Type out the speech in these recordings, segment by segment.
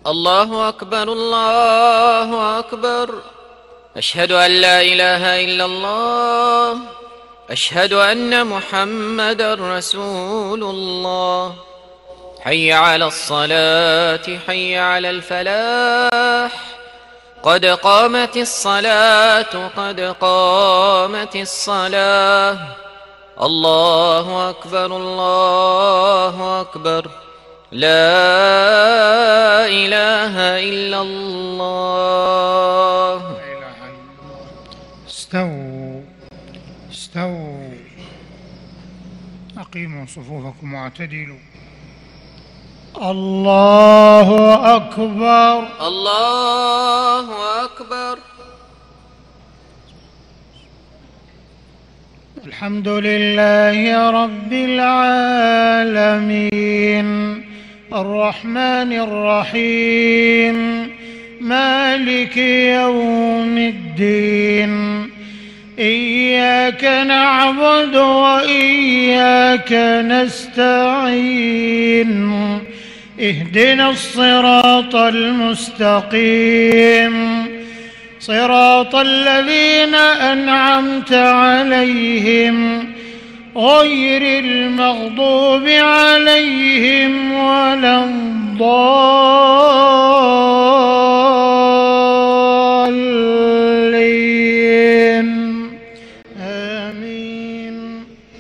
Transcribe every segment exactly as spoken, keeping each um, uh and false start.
الله أكبر الله أكبر. أشهد أن لا إله إلا الله. أشهد أن محمدا رسول الله. حي على الصلاة حي على الفلاح. قد قامت الصلاة قد قامت الصلاة. الله أكبر الله أكبر. لا إله إلا الله. استووا استووا أقيموا صفوفكم واعتدلوا. الله أكبر الله أكبر. الحمد لله رب العالمين الرحمن الرحيم مالك يوم الدين. إياك نعبد وإياك نستعين. اهدنا الصراط المستقيم صراط الذين أنعمت عليهم غير المغضوب عليهم ولا الضالين. آمين.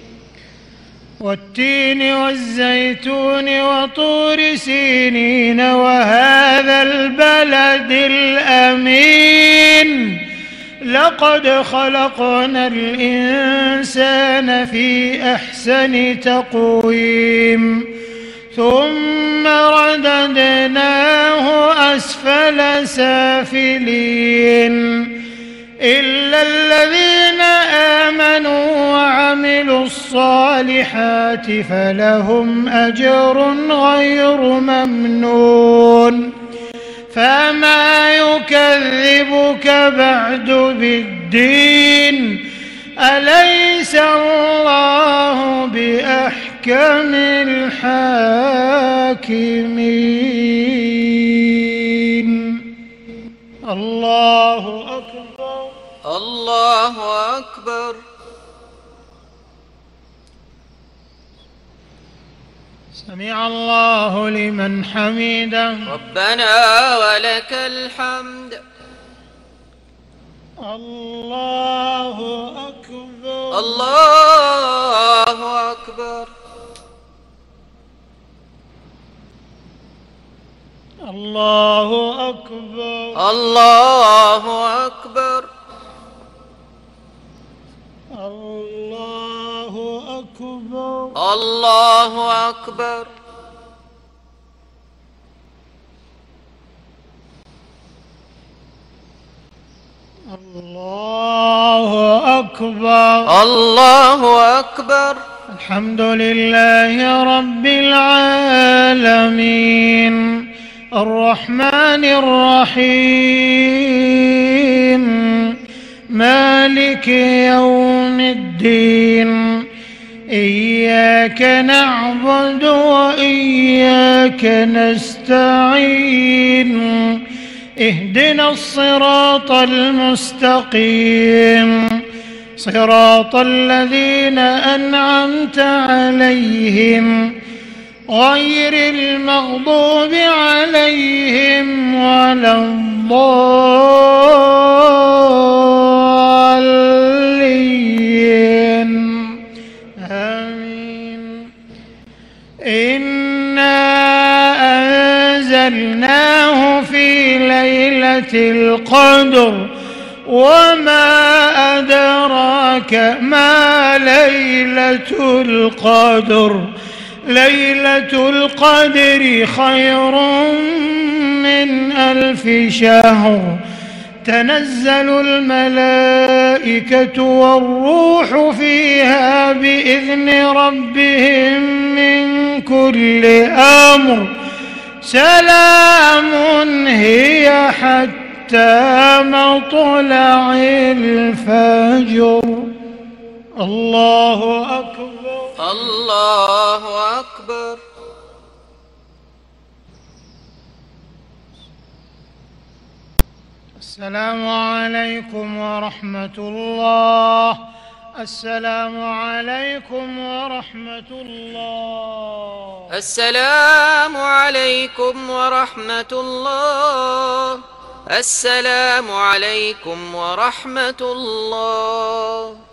والتين والزيتون وطور سينين وهذا البلد الأمين. لقد خلقنا الإنسان في أحسن تقويم ثم رددناه أسفل سافلين إلا الذين آمنوا وعملوا الصالحات فلهم أجر غير ممنون. فما يكذبك بعد بالدين. أليس الله بأحكم الحاكمين. الله أكبر الله أكبر. سمع الله لمن حمده. ربنا ولك الحمد. الله أكبر الله أكبر. الله أكبر الله أكبر. الله أكبر الله أكبر. الله أكبر الله أكبر. الحمد لله رب العالمين الرحمن الرحيم مالك يوم الدين. إياك نعبد وإياك نستعين. اهدنا الصراط المستقيم صراط الذين أنعمت عليهم غير المغضوب عليهم ولا الضالين. آمين. إنا أنزلناه في ليلة القدر وما أدراك ما ليلة القدر. ليلة القدر خير من ألف شهر. تنزل الملائكة والروح فيها بإذن ربهم من كل أمر. سلام هي حتى مطلع الفجر. الله أكبر الله أكبر. السلام عليكم ورحمة الله. السلام عليكم ورحمة الله. السلام عليكم ورحمة الله. السلام عليكم ورحمة الله.